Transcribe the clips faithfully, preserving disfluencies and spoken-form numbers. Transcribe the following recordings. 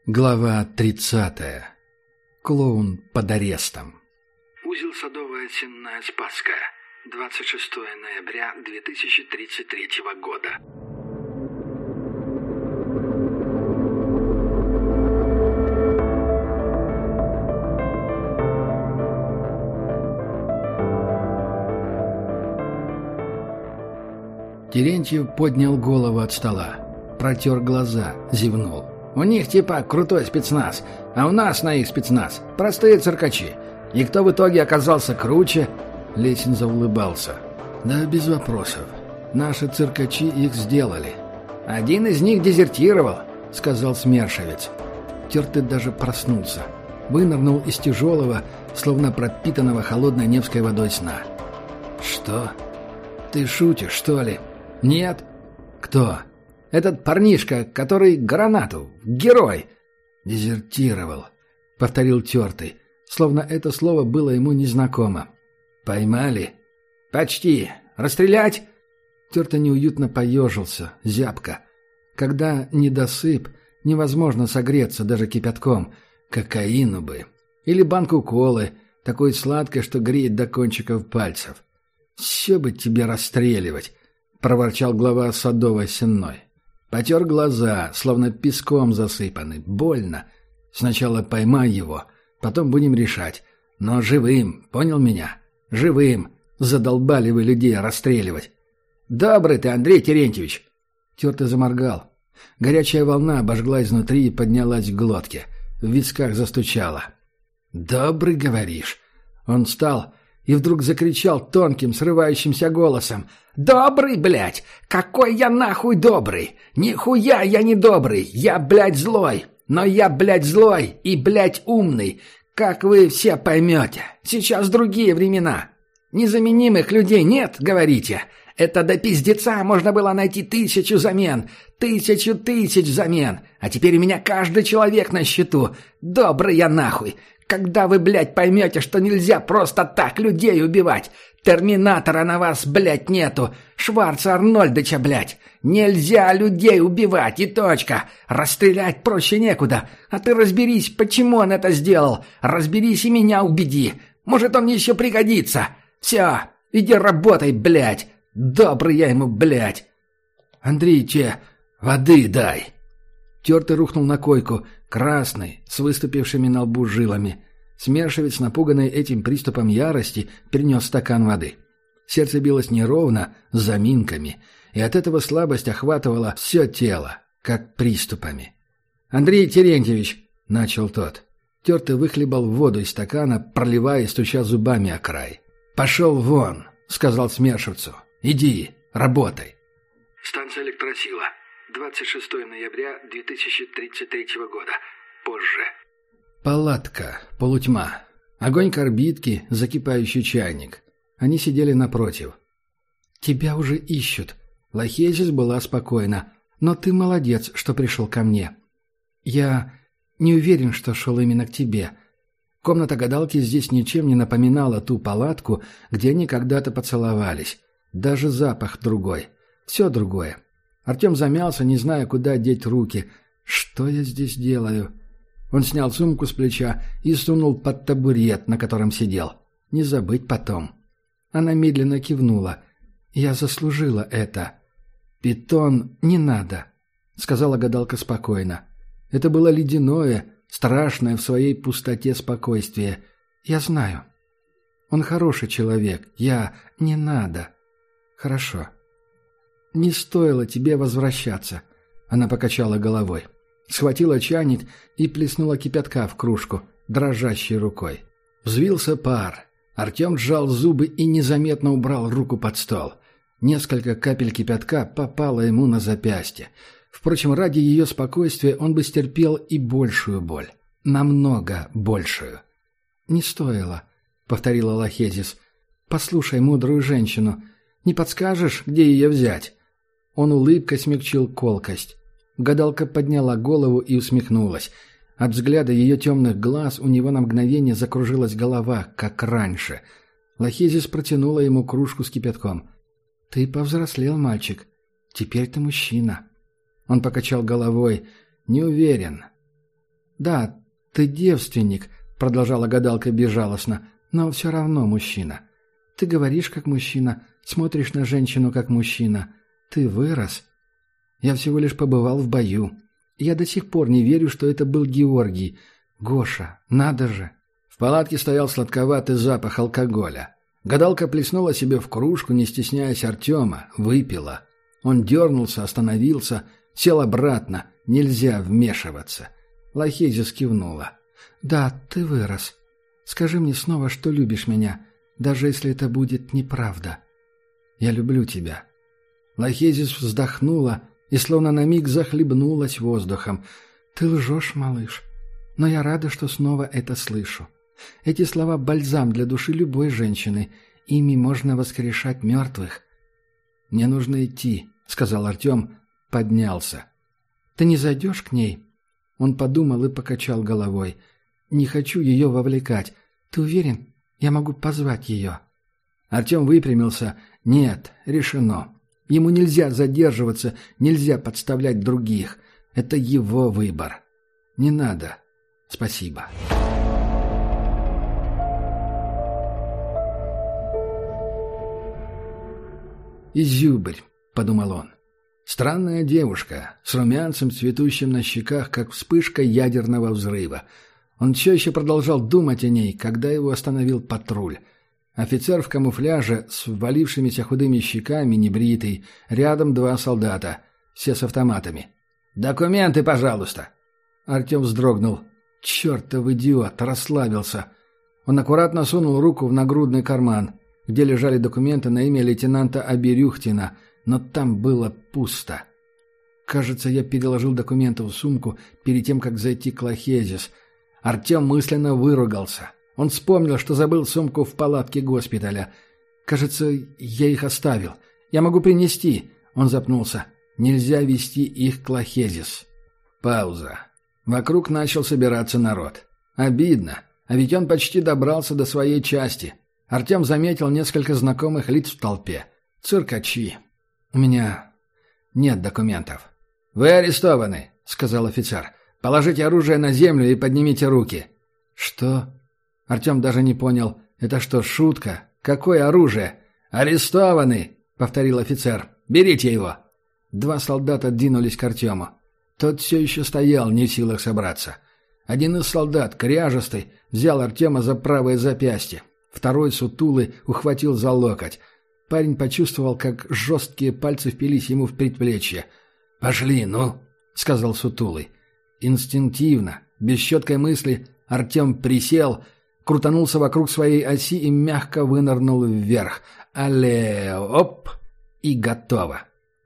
Глава тридцатая. Клоун под арестом. Узел Садовая Сенная Спасская. двадцать шестое ноября две тысячи тридцать третьего года. Терентьев поднял голову от стола, протер глаза, зевнул. «У них типа крутой спецназ, а у нас на их спецназ простые циркачи. И кто в итоге оказался круче?» Лесин заулыбался. «Да без вопросов. Наши циркачи их сделали. Один из них дезертировал», — сказал Смершевец. Тертый даже проснулся. Вынырнул из тяжелого, словно пропитанного холодной Невской водой сна. «Что? Ты шутишь, что ли?» «Нет». «Кто?» «Этот парнишка, который гранату, герой!» «Дезертировал», — повторил Тертый, словно это слово было ему незнакомо. «Поймали?» «Почти. Расстрелять?» Тертый неуютно поежился, зябко. Когда недосып, невозможно согреться даже кипятком. Кокаину бы. Или банку колы, такой сладкой, что греет до кончиков пальцев. «Все бы тебе расстреливать», — проворчал глава Садовой Сенной. Потер глаза, словно песком засыпаны. Больно. Сначала поймай его, потом будем решать. Но живым, понял меня? Живым. Задолбали вы людей расстреливать. «Добрый ты, Андрей Терентьевич!» Тертый заморгал. Горячая волна обожгла изнутри и поднялась к глотке. В висках застучала. «Добрый, говоришь?» Он встал и вдруг закричал тонким, срывающимся голосом. «Добрый, блядь! Какой я нахуй добрый! Нихуя я не добрый! Я, блядь, злой! Но я, блядь, злой и, блядь, умный! Как вы все поймете! Сейчас другие времена! Незаменимых людей нет, говорите? Это до пиздеца можно было найти тысячу замен! Тысячу тысяч замен! А теперь у меня каждый человек на счету! Добрый я нахуй! Когда вы, блядь, поймете, что нельзя просто так людей убивать? Терминатора на вас, блядь, нету. Шварца Арнольдыча, блядь. Нельзя людей убивать, и точка. Расстрелять проще некуда. А ты разберись, почему он это сделал. Разберись и меня убеди. Может, он мне еще пригодится. Все, иди работай, блядь. Добрый я ему, блядь. Андрейче, воды дай. Тертый рухнул на койку, красный, с выступившими на лбу жилами. Смершевец, напуганный этим приступом ярости, принес стакан воды. Сердце билось неровно, с заминками, и от этого слабость охватывала все тело, как приступами. «Андрей Терентьевич!» — начал тот. Тертый выхлебал воду из стакана, проливая и стуча зубами о край. «Пошел вон!» — сказал Смершевцу. «Иди, работай!» Станция «Электросила». двадцать шестое ноября две тысячи тридцать третьего года. Позже. Палатка, полутьма. Огонь карбидки, закипающий чайник. Они сидели напротив. «Тебя уже ищут». Лохезис была спокойна. «Но ты молодец, что пришел ко мне. Я не уверен, что шел именно к тебе. Комната гадалки здесь ничем не напоминала ту палатку, где они когда-то поцеловались. Даже запах другой. Все другое». Артем замялся, не зная, куда деть руки. «Что я здесь делаю?» Он снял сумку с плеча и сунул под табурет, на котором сидел. «Не забыть потом». Она медленно кивнула. «Я заслужила это». «Питон не надо», — сказала гадалка спокойно. Это было ледяное, страшное в своей пустоте спокойствие. «Я знаю. Он хороший человек. Я... Не надо». «Хорошо». «Не стоило тебе возвращаться», — она покачала головой. Схватила чайник и плеснула кипятка в кружку, дрожащей рукой. Взвился пар. Артем сжал зубы и незаметно убрал руку под стол. Несколько капель кипятка попало ему на запястье. Впрочем, ради ее спокойствия он бы стерпел и большую боль. Намного большую. «Не стоило», — повторила Лохезис. «Послушай мудрую женщину. Не подскажешь, где ее взять?» Он улыбкой смягчил колкость. Гадалка подняла голову и усмехнулась. От взгляда ее темных глаз у него на мгновение закружилась голова, как раньше. Лохезис протянула ему кружку с кипятком. «Ты повзрослел, мальчик. Теперь ты мужчина». Он покачал головой. «Не уверен». «Да, ты девственник», — продолжала гадалка безжалостно, — «но все равно мужчина. Ты говоришь как мужчина, смотришь на женщину как мужчина. Ты вырос. Я всего лишь побывал в бою. Я до сих пор не верю, что это был Георгий. Гоша, надо же!» В палатке стоял сладковатый запах алкоголя. Гадалка плеснула себе в кружку, не стесняясь Артема, выпила. Он дернулся, остановился, сел обратно. Нельзя вмешиваться. Лохезис кивнула. «Да, ты вырос. Скажи мне снова, что любишь меня, даже если это будет неправда. Я люблю тебя». Лохезис вздохнула и словно на миг захлебнулась воздухом. «Ты лжешь, малыш, но я рада, что снова это слышу. Эти слова — бальзам для души любой женщины. Ими можно воскрешать мертвых». «Мне нужно идти», — сказал Артем, поднялся. «Ты не зайдешь к ней?» Он подумал и покачал головой. «Не хочу ее вовлекать. Ты уверен? Я могу позвать ее». Артем выпрямился. «Нет, решено. Ему нельзя задерживаться, нельзя подставлять других. Это его выбор. Не надо. Спасибо». «Изюбрь», — подумал он. Странная девушка, с румянцем, цветущим на щеках, как вспышка ядерного взрыва. Он все еще продолжал думать о ней, когда его остановил патруль. Офицер в камуфляже, с ввалившимися худыми щеками, небритый, рядом два солдата, все с автоматами. «Документы, пожалуйста!» Артем вздрогнул. «Чертов идиот!» Расслабился. Он аккуратно сунул руку в нагрудный карман, где лежали документы на имя лейтенанта Аберюхтина, но там было пусто. Кажется, я переложил документы в сумку перед тем, как зайти к Лохезис. Артем мысленно выругался. Он вспомнил, что забыл сумку в палатке госпиталя. Кажется, я их оставил. Я могу принести. Он запнулся. Нельзя вести их к Лохезис. Пауза. Вокруг начал собираться народ. Обидно. А ведь он почти добрался до своей части. Артем заметил несколько знакомых лиц в толпе. Циркачи. «У меня нет документов». «Вы арестованы», — сказал офицер. «Положите оружие на землю и поднимите руки». «Что?» Артем даже не понял. «Это что, шутка? Какое оружие?» «Арестованы», — повторил офицер. «Берите его». Два солдата двинулись к Артему. Тот все еще стоял, не в силах собраться. Один из солдат, кряжестый, взял Артема за правое запястье. Второй, сутулый, ухватил за локоть. Парень почувствовал, как жесткие пальцы впились ему в предплечье. «Пошли, ну!» — сказал сутулый. Инстинктивно, без четкой мысли, Артем присел, крутанулся вокруг своей оси и мягко вынырнул вверх. «Алле! Оп!» И готово.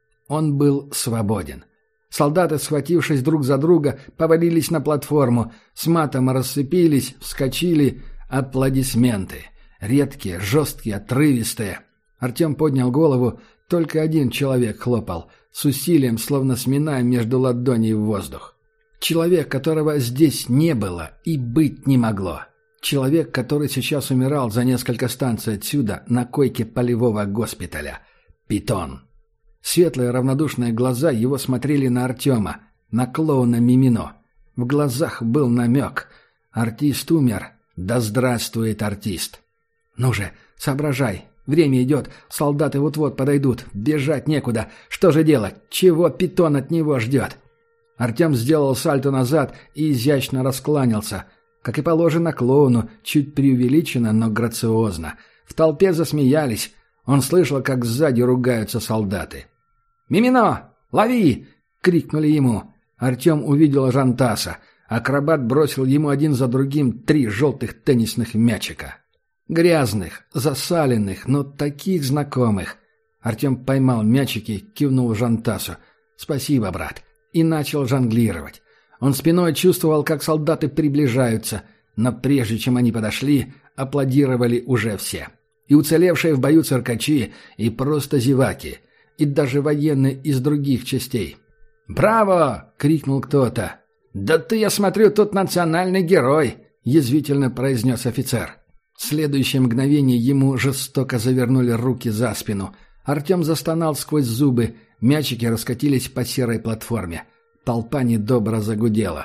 Он был свободен. Солдаты, схватившись друг за друга, повалились на платформу, с матом рассыпились, вскочили. Аплодисменты. Редкие, жесткие, отрывистые. Артем поднял голову, только один человек хлопал, с усилием, словно сминая между ладоней в воздух. Человек, которого здесь не было и быть не могло. Человек, который сейчас умирал за несколько станций отсюда, на койке полевого госпиталя. Питон. Светлые равнодушные глаза его смотрели на Артема, на клоуна Мимино. В глазах был намек. Артист умер. Да здравствует артист. «Ну же, соображай. Время идет. Солдаты вот-вот подойдут. Бежать некуда. Что же делать? Чего Питон от него ждет?» Артем сделал сальто назад и изящно раскланялся. Как и положено клоуну, чуть преувеличенно, но грациозно. В толпе засмеялись. Он слышал, как сзади ругаются солдаты. «Мимино! Лови!» — крикнули ему. Артем увидел Жантаса. Акробат бросил ему один за другим три желтых теннисных мячика. Грязных, засаленных, но таких знакомых. Артем поймал мячики, кивнул Жантасу. «Спасибо, брат». И начал жонглировать. Он спиной чувствовал, как солдаты приближаются, но прежде чем они подошли, аплодировали уже все. И уцелевшие в бою циркачи, и просто зеваки, и даже военные из других частей. «Браво!» — крикнул кто-то. «Да ты, я смотрю, тут национальный герой!» — язвительно произнес офицер. В следующее мгновение ему жестоко завернули руки за спину. Артем застонал сквозь зубы, мячики раскатились по серой платформе. Толпа недобро загудела.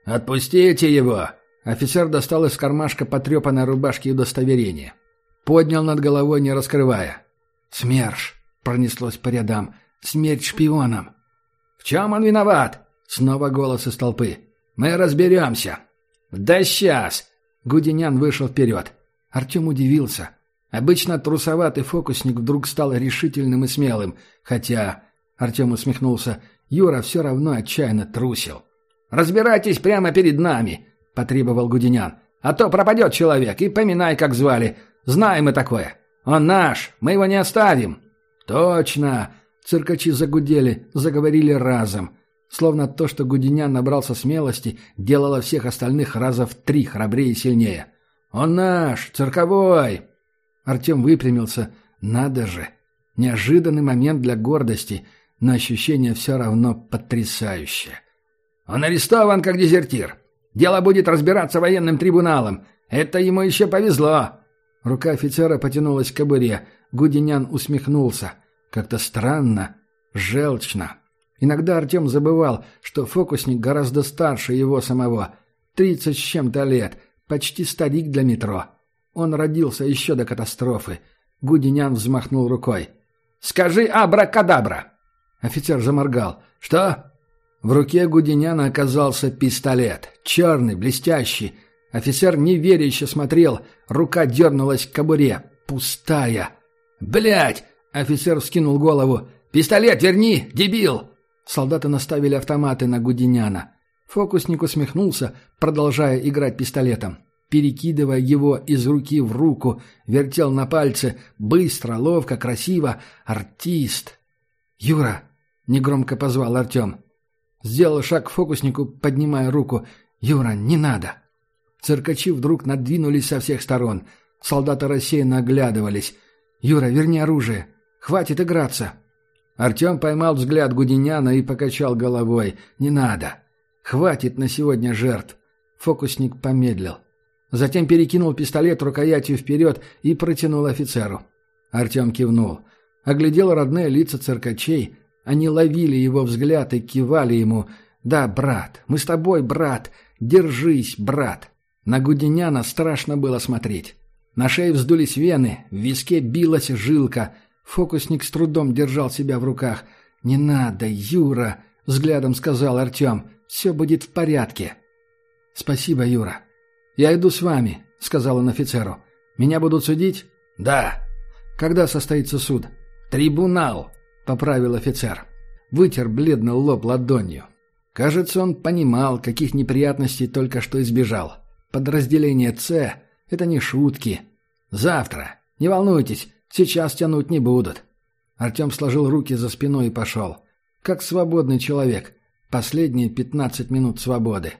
«Отпустите его!» Офицер достал из кармашка потрепанной рубашки и удостоверение. Поднял над головой, не раскрывая. «СМЕРШ!» — пронеслось по рядам. «Смерть шпионам!» «В чем он виноват?» — снова голос из толпы. «Мы разберемся!» «Да сейчас!» — Гуденян вышел вперед. Артем удивился. Обычно трусоватый фокусник вдруг стал решительным и смелым, хотя, Артем усмехнулся, Юра все равно отчаянно трусил. «Разбирайтесь прямо перед нами!» — потребовал Гуденян. «А то пропадет человек, и поминай, как звали. Знаем мы такое. Он наш, мы его не оставим». «Точно!» — циркачи загудели, заговорили разом. Словно то, что Гуденян набрался смелости, делало всех остальных раза в три храбрее и сильнее. «Он наш, цирковой!» Артем выпрямился. «Надо же!» Неожиданный момент для гордости, но ощущение все равно потрясающее. «Он арестован как дезертир. Дело будет разбираться военным трибуналом. Это ему еще повезло!» Рука офицера потянулась к кобуре. Гуденян усмехнулся. Как-то странно, желчно. Иногда Артем забывал, что фокусник гораздо старше его самого. Тридцать с чем-то лет. Почти старик для метро. Он родился еще до катастрофы. Гуденян взмахнул рукой. «Скажи абракадабра!» Офицер заморгал. «Что?» В руке Гуденяна оказался пистолет. Черный, блестящий. Офицер неверяще смотрел. Рука дернулась к кобуре. Пустая. «Блядь!» Офицер вскинул голову. «Пистолет верни, дебил!» Солдаты наставили автоматы на Гуденяна. Фокусник усмехнулся, продолжая играть пистолетом. Перекидывая его из руки в руку, вертел на пальце. Быстро, ловко, красиво. Артист. «Юра!» — негромко позвал Артем. Сделал шаг к фокуснику, поднимая руку. «Юра, не надо!» Циркачи вдруг надвинулись со всех сторон. Солдаты рассеянно оглядывались. «Юра, верни оружие! Хватит играться!» Артем поймал взгляд Гуденяна и покачал головой. «Не надо! Хватит на сегодня жертв!» Фокусник помедлил. Затем перекинул пистолет рукоятью вперед и протянул офицеру. Артем кивнул. Оглядел родные лица циркачей. Они ловили его взгляд и кивали ему. «Да, брат, мы с тобой, брат! Держись, брат!» На Гуденяна страшно было смотреть. На шее вздулись вены, в виске билась жилка. Фокусник с трудом держал себя в руках. «Не надо, Юра!» — взглядом сказал Артем. «Все будет в порядке». «Спасибо, Юра». «Я иду с вами», — сказал он офицеру. «Меня будут судить?» «Да». «Когда состоится суд?» «Трибунал», — поправил офицер. Вытер бледный лоб ладонью. Кажется, он понимал, каких неприятностей только что избежал. Подразделение «С» — это не шутки. «Завтра. Не волнуйтесь, сейчас тянуть не будут». Артем сложил руки за спиной и пошел. Как свободный человек. Последние пятнадцать минут свободы.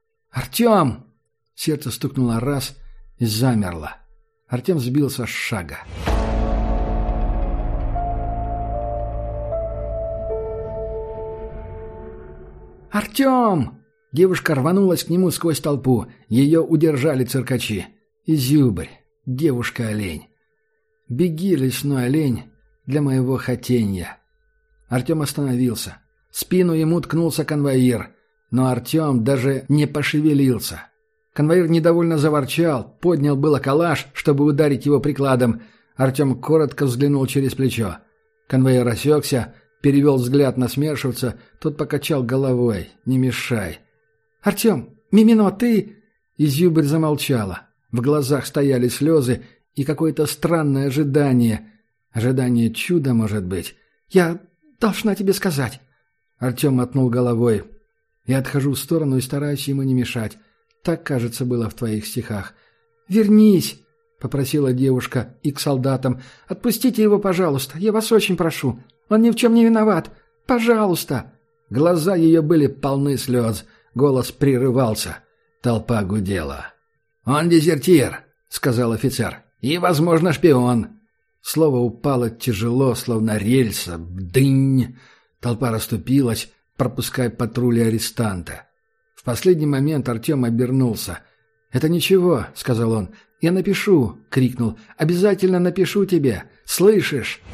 «Артем!» Сердце стукнуло раз и замерло. Артем сбился с шага. «Артем!» Девушка рванулась к нему сквозь толпу. Ее удержали циркачи. «Изюбрь! Девушка-олень! Беги, лесной олень, для моего хотенья!» Артем остановился. В спину ему ткнулся конвоир, но Артем даже не пошевелился. Конвоир недовольно заворчал, поднял было калаш, чтобы ударить его прикладом. Артем коротко взглянул через плечо. Конвоир осекся, перевел взгляд на смершивца, тот покачал головой. «Не мешай». «Артем! Мимино, ты...» Изюбрь замолчала. В глазах стояли слезы и какое-то странное ожидание. Ожидание чуда, может быть. «Я должна тебе сказать». Артем мотнул головой. «Я отхожу в сторону и стараюсь ему не мешать. Так, кажется, было в твоих стихах». «Вернись», — попросила девушка и к солдатам. «Отпустите его, пожалуйста. Я вас очень прошу. Он ни в чем не виноват. Пожалуйста». Глаза ее были полны слез. Голос прерывался. Толпа гудела. «Он дезертир», — сказал офицер. «И, возможно, шпион». Слово упало тяжело, словно рельса. Бдынь! Толпа расступилась, пропуская патрули арестанта. В последний момент Артем обернулся. «Это ничего», — сказал он. «Я напишу», — крикнул. «Обязательно напишу тебе. Слышишь?»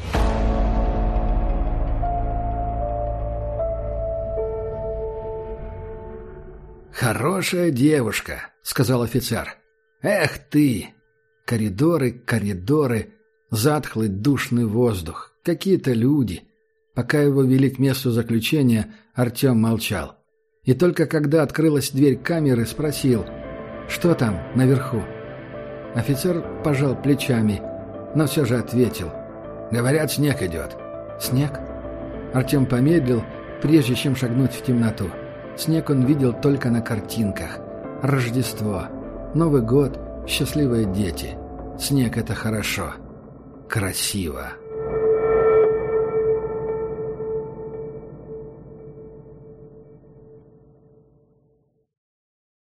«Хорошая девушка», — сказал офицер. «Эх ты!» Коридоры, коридоры, затхлый душный воздух, какие-то люди. Пока его вели к месту заключения, Артем молчал. И только когда открылась дверь камеры, спросил: «Что там наверху?» Офицер пожал плечами, но все же ответил: «Говорят, снег идет». «Снег?» Артем помедлил, прежде чем шагнуть в темноту. Снег он видел только на картинках. Рождество, Новый год, счастливые дети. Снег — это хорошо. Красиво.